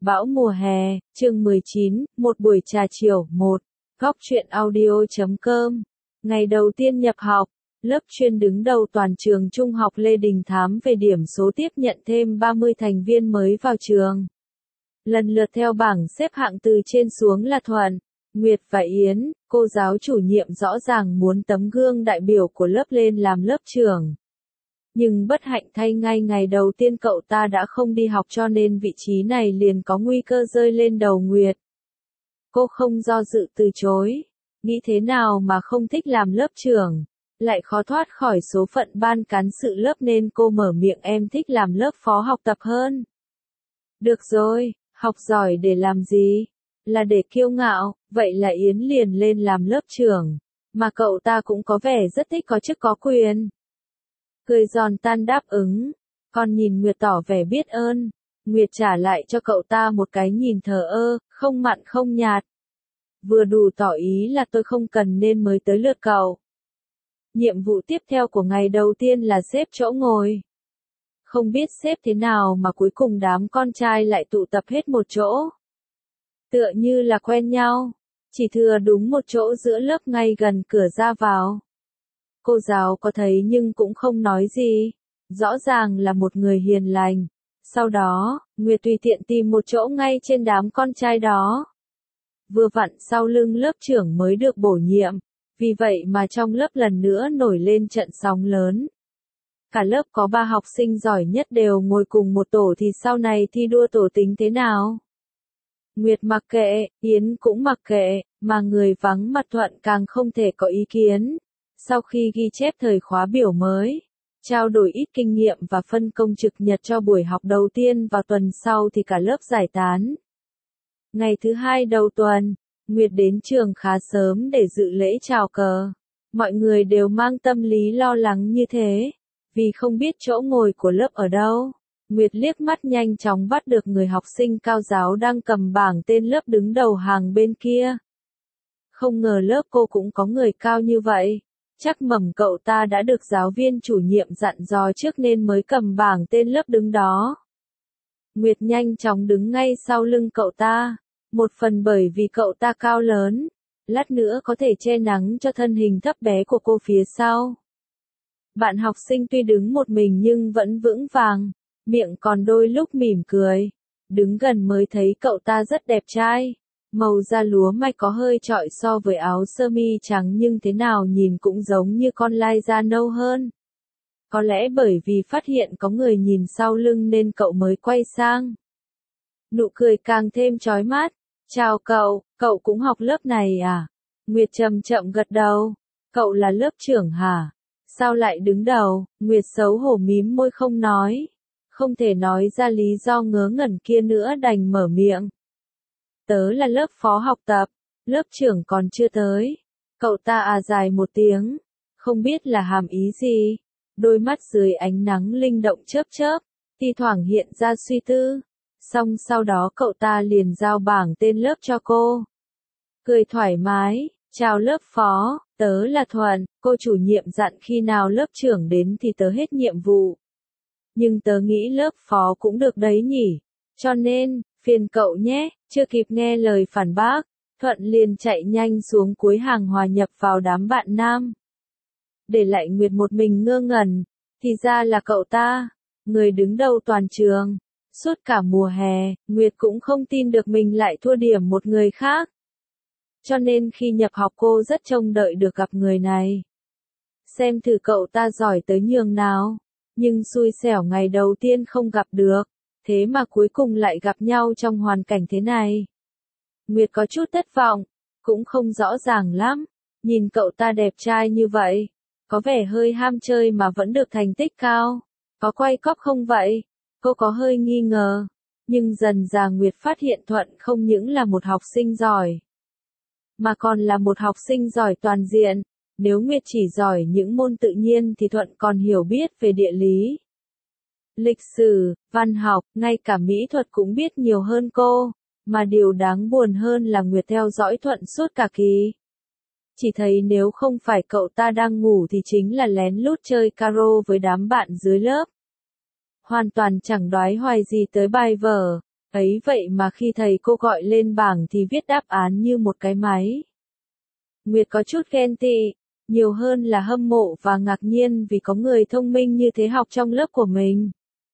Bão mùa hè, chương 19, một buổi trà chiều, 1. Góc truyện audio.com. Ngày đầu tiên nhập học, lớp chuyên đứng đầu toàn trường Trung học Lê Đình Thám về điểm số tiếp nhận thêm 30 thành viên mới vào trường. Lần lượt theo bảng xếp hạng từ trên xuống là Thuận, Nguyệt và Yến. Cô giáo chủ nhiệm rõ ràng muốn tấm gương đại biểu của lớp lên làm lớp trưởng. Nhưng bất hạnh thay ngay ngày đầu tiên cậu ta đã không đi học cho nên vị trí này liền có nguy cơ rơi lên đầu Nguyệt. Cô không do dự từ chối. Nghĩ thế nào mà không thích làm lớp trưởng, lại khó thoát khỏi số phận ban cán sự lớp nên cô mở miệng em thích làm lớp phó học tập hơn. Được rồi, học giỏi để làm gì? Là để kiêu ngạo, vậy là Yến liền lên làm lớp trưởng, mà cậu ta cũng có vẻ rất thích có chức có quyền. Cười giòn tan đáp ứng, còn nhìn Nguyệt tỏ vẻ biết ơn. Nguyệt trả lại cho cậu ta một cái nhìn thờ ơ, không mặn không nhạt. Vừa đủ tỏ ý là tôi không cần nên mới tới lượt cậu. Nhiệm vụ tiếp theo của ngày đầu tiên là xếp chỗ ngồi. Không biết xếp thế nào mà cuối cùng đám con trai lại tụ tập hết một chỗ. Tựa như là quen nhau, chỉ thừa đúng một chỗ giữa lớp ngay gần cửa ra vào. Cô giáo có thấy nhưng cũng không nói gì, rõ ràng là một người hiền lành. Sau đó, Nguyệt tùy tiện tìm một chỗ ngay trên đám con trai đó. Vừa vặn sau lưng lớp trưởng mới được bổ nhiệm, vì vậy mà trong lớp lần nữa nổi lên trận sóng lớn. Cả lớp có 3 học sinh giỏi nhất đều ngồi cùng một tổ thì sau này thi đua tổ tính thế nào? Nguyệt mặc kệ, Yến cũng mặc kệ, mà người vắng mặt Thuận càng không thể có ý kiến. Sau khi ghi chép thời khóa biểu mới, trao đổi ít kinh nghiệm và phân công trực nhật cho buổi học đầu tiên vào tuần sau thì cả lớp giải tán. Ngày thứ 2 đầu tuần, Nguyệt đến trường khá sớm để dự lễ chào cờ. Mọi người đều mang tâm lý lo lắng như thế, vì không biết chỗ ngồi của lớp ở đâu. Nguyệt liếc mắt nhanh chóng bắt được người học sinh cao giáo đang cầm bảng tên lớp đứng đầu hàng bên kia. Không ngờ lớp cô cũng có người cao như vậy. Chắc mầm cậu ta đã được giáo viên chủ nhiệm dặn dò trước nên mới cầm bảng tên lớp đứng đó. Nguyệt nhanh chóng đứng ngay sau lưng cậu ta, một phần bởi vì cậu ta cao lớn, lát nữa có thể che nắng cho thân hình thấp bé của cô phía sau. Bạn học sinh tuy đứng một mình nhưng vẫn vững vàng, miệng còn đôi lúc mỉm cười. Đứng gần mới thấy cậu ta rất đẹp trai. Màu da lúa mạch có hơi chọi so với áo sơ mi trắng nhưng thế nào nhìn cũng giống như con lai da nâu hơn. Có lẽ bởi vì phát hiện có người nhìn sau lưng nên cậu mới quay sang. Nụ cười càng thêm chói mắt. Chào cậu cũng học lớp này à? Nguyệt chậm chậm gật đầu. Cậu là lớp trưởng hả? Sao lại đứng đầu? Nguyệt xấu hổ mím môi không nói. Không thể nói ra lý do ngớ ngẩn kia nữa đành mở miệng. Tớ là lớp phó học tập, lớp trưởng còn chưa tới. Cậu ta dài một tiếng, không biết là hàm ý gì. Đôi mắt dưới ánh nắng linh động chớp chớp, thi thoảng hiện ra suy tư. Xong sau đó cậu ta liền giao bảng tên lớp cho cô. Cười thoải mái, chào lớp phó, tớ là Thuận, cô chủ nhiệm dặn khi nào lớp trưởng đến thì tớ hết nhiệm vụ. Nhưng tớ nghĩ lớp phó cũng được đấy nhỉ, cho nên, phiền cậu nhé. Chưa kịp nghe lời phản bác, Thuận liền chạy nhanh xuống cuối hàng hòa nhập vào đám bạn nam. Để lại Nguyệt một mình ngơ ngẩn, thì ra là cậu ta, người đứng đầu toàn trường. Suốt cả mùa hè, Nguyệt cũng không tin được mình lại thua điểm một người khác. Cho nên khi nhập học cô rất trông đợi được gặp người này. Xem thử cậu ta giỏi tới nhường nào, nhưng xui xẻo ngày đầu tiên không gặp được. Thế mà cuối cùng lại gặp nhau trong hoàn cảnh thế này. Nguyệt có chút thất vọng, cũng không rõ ràng lắm. Nhìn cậu ta đẹp trai như vậy, có vẻ hơi ham chơi mà vẫn được thành tích cao. Có quay cóp không vậy? Cô có hơi nghi ngờ. Nhưng dần dà Nguyệt phát hiện Thuận không những là một học sinh giỏi, mà còn là một học sinh giỏi toàn diện. Nếu Nguyệt chỉ giỏi những môn tự nhiên thì Thuận còn hiểu biết về địa lý, lịch sử, văn học, ngay cả mỹ thuật cũng biết nhiều hơn cô, mà điều đáng buồn hơn là Nguyệt theo dõi Thuận suốt cả kỳ. Chỉ thấy nếu không phải cậu ta đang ngủ thì chính là lén lút chơi caro với đám bạn dưới lớp. Hoàn toàn chẳng đoái hoài gì tới bài vở, Ấy vậy mà khi thầy cô gọi lên bảng thì viết đáp án như một cái máy. Nguyệt có chút ghen tị, nhiều hơn là hâm mộ và ngạc nhiên vì có người thông minh như thế học trong lớp của mình.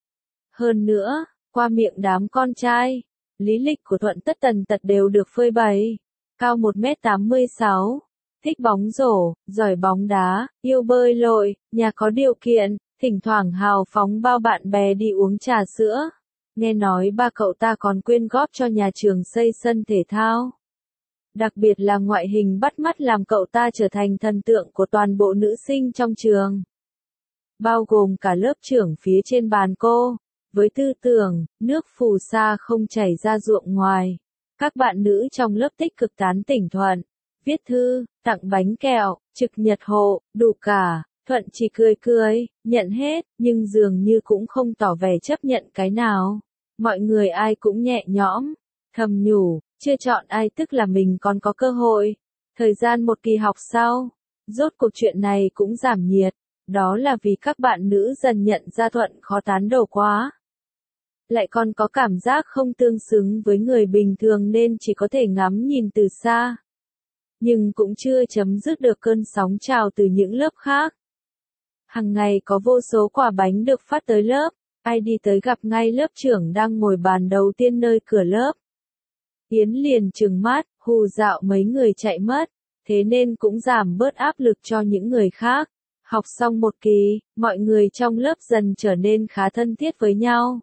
Hơn nữa, qua miệng đám con trai, lý lịch của Thuận tất tần tật đều được phơi bày. Cao 1m86, thích bóng rổ, giỏi bóng đá, yêu bơi lội, nhà có điều kiện, thỉnh thoảng hào phóng bao bạn bè đi uống trà sữa. Nghe nói ba cậu ta còn quyên góp cho nhà trường xây sân thể thao. Đặc biệt là ngoại hình bắt mắt làm cậu ta trở thành thần tượng của toàn bộ nữ sinh trong trường. Bao gồm cả lớp trưởng phía trên bàn cô. Với tư tưởng, nước phù sa không chảy ra ruộng ngoài. Các bạn nữ trong lớp tích cực tán tỉnh Thuận. Viết thư, tặng bánh kẹo, trực nhật hộ, đủ cả. Thuận chỉ cười cười, nhận hết, nhưng dường như cũng không tỏ vẻ chấp nhận cái nào. Mọi người ai cũng nhẹ nhõm, thầm nhủ, chưa chọn ai tức là mình còn có cơ hội. Thời gian một kỳ học sau, rốt cuộc chuyện này cũng giảm nhiệt, đó là vì các bạn nữ dần nhận ra Thuận khó tán đổ quá. Lại còn có cảm giác không tương xứng với người bình thường nên chỉ có thể ngắm nhìn từ xa. Nhưng cũng chưa chấm dứt được cơn sóng trào từ những lớp khác. Hằng ngày có vô số quả bánh được phát tới lớp, ai đi tới gặp ngay lớp trưởng đang ngồi bàn đầu tiên nơi cửa lớp. Yến liền trừng mắt, hù dạo mấy người chạy mất, thế nên cũng giảm bớt áp lực cho những người khác. Học xong một kỳ, mọi người trong lớp dần trở nên khá thân thiết với nhau.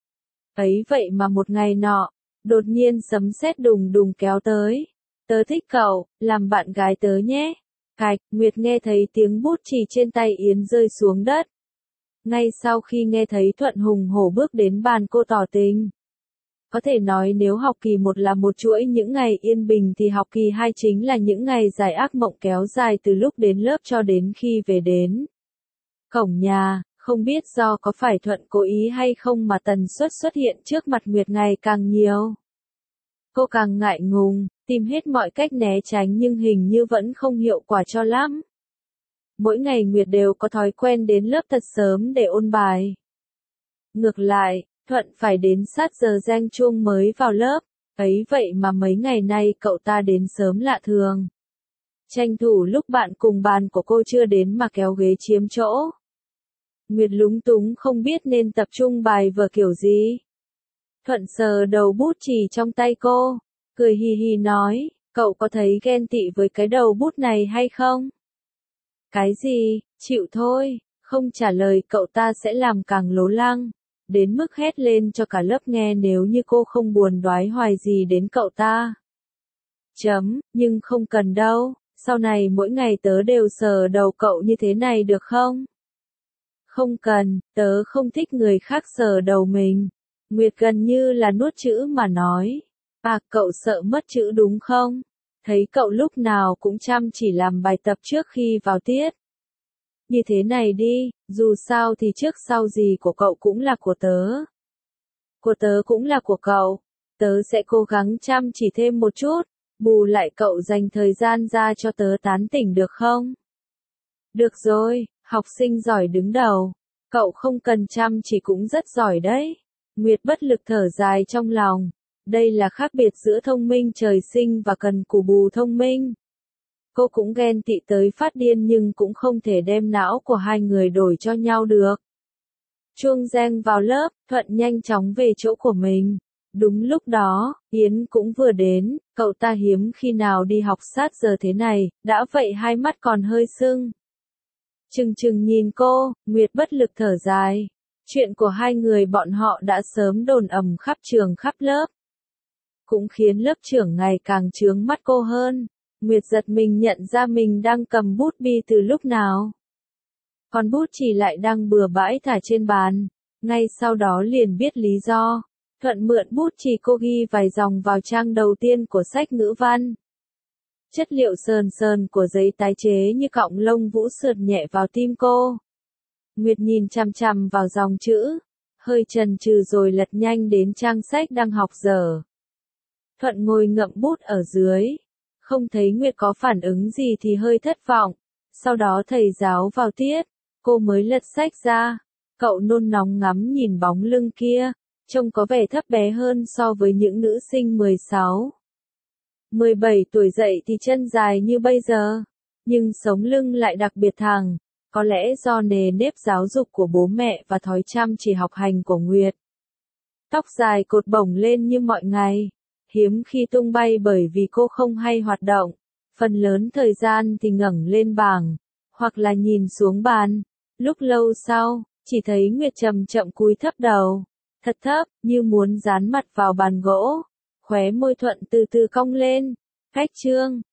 Ấy vậy mà một ngày nọ, đột nhiên sấm sét đùng đùng kéo tới. Tớ thích cậu, làm bạn gái tớ nhé. Cạch, Nguyệt nghe thấy tiếng bút chì trên tay Yến rơi xuống đất. Ngay sau khi nghe thấy Thuận hùng hổ bước đến bàn cô tỏ tình. Có thể nói nếu học kỳ 1 là một chuỗi những ngày yên bình thì học kỳ 2 chính là những ngày dài ác mộng kéo dài từ lúc đến lớp cho đến khi về đến cổng nhà. Không biết do có phải Thuận cố ý hay không mà tần suất xuất hiện trước mặt Nguyệt ngày càng nhiều. Cô càng ngại ngùng, tìm hết mọi cách né tránh nhưng hình như vẫn không hiệu quả cho lắm. Mỗi ngày Nguyệt đều có thói quen đến lớp thật sớm để ôn bài. Ngược lại, Thuận phải đến sát giờ reng chuông mới vào lớp, ấy vậy mà mấy ngày nay cậu ta đến sớm lạ thường. Tranh thủ lúc bạn cùng bàn của cô chưa đến mà kéo ghế chiếm chỗ. Nguyệt lúng túng không biết nên tập trung bài vở kiểu gì. Thuận sờ đầu bút chì trong tay cô, cười hì hì nói, cậu có thấy ghen tị với cái đầu bút này hay không? Cái gì, chịu thôi, không trả lời cậu ta sẽ làm càng lố lăng, đến mức hét lên cho cả lớp nghe nếu như cô không buồn đoái hoài gì đến cậu ta. Nhưng không cần đâu, sau này mỗi ngày tớ đều sờ đầu cậu như thế này được không? Không cần, tớ không thích người khác sờ đầu mình. Nguyệt gần như là nuốt chữ mà nói. À, cậu sợ mất chữ đúng không? Thấy cậu lúc nào cũng chăm chỉ làm bài tập trước khi vào tiết. Như thế này đi, dù sao thì trước sau gì của cậu cũng là của tớ. Của tớ cũng là của cậu. Tớ sẽ cố gắng chăm chỉ thêm một chút, bù lại cậu dành thời gian ra cho tớ tán tỉnh được không? Được rồi, học sinh giỏi đứng đầu. Cậu không cần chăm chỉ cũng rất giỏi đấy. Nguyệt bất lực thở dài trong lòng. Đây là khác biệt giữa thông minh trời sinh và cần cù bù thông minh. Cô cũng ghen tị tới phát điên nhưng cũng không thể đem não của hai người đổi cho nhau được. Chuông reng vào lớp, Thuận nhanh chóng về chỗ của mình. Đúng lúc đó, Yến cũng vừa đến, cậu ta hiếm khi nào đi học sát giờ thế này, đã vậy hai mắt còn hơi sưng. Chừng chừng nhìn cô, Nguyệt bất lực thở dài. Chuyện của hai người bọn họ đã sớm đồn ầm khắp trường khắp lớp. Cũng khiến lớp trưởng ngày càng chướng mắt cô hơn. Nguyệt giật mình nhận ra mình đang cầm bút bi từ lúc nào. Còn bút chì lại đang bừa bãi thả trên bàn. Ngay sau đó liền biết lý do. Thuận mượn bút chì cô ghi vài dòng vào trang đầu tiên của sách ngữ văn. Chất liệu sờn sờn của giấy tái chế như cọng lông vũ sượt nhẹ vào tim cô. Nguyệt nhìn chằm chằm vào dòng chữ, hơi chần chừ rồi lật nhanh đến trang sách đang học dở. Thuận ngồi ngậm bút ở dưới, không thấy Nguyệt có phản ứng gì thì hơi thất vọng. Sau đó thầy giáo vào tiết, cô mới lật sách ra. Cậu nôn nóng ngắm nhìn bóng lưng kia, trông có vẻ thấp bé hơn so với những nữ sinh 16, 17 tuổi dậy thì chân dài như bây giờ, nhưng sống lưng lại đặc biệt thẳng, có lẽ do nề nếp giáo dục của bố mẹ và thói chăm chỉ học hành của Nguyệt. Tóc dài cột bổng lên như mọi ngày, hiếm khi tung bay bởi vì cô không hay hoạt động, phần lớn thời gian thì ngẩng lên bảng, hoặc là nhìn xuống bàn. Lúc lâu sau, chỉ thấy Nguyệt chậm chậm cúi thấp đầu, thật thấp, như muốn dán mặt vào bàn gỗ, khóe môi thuận từ từ cong lên. Cách chương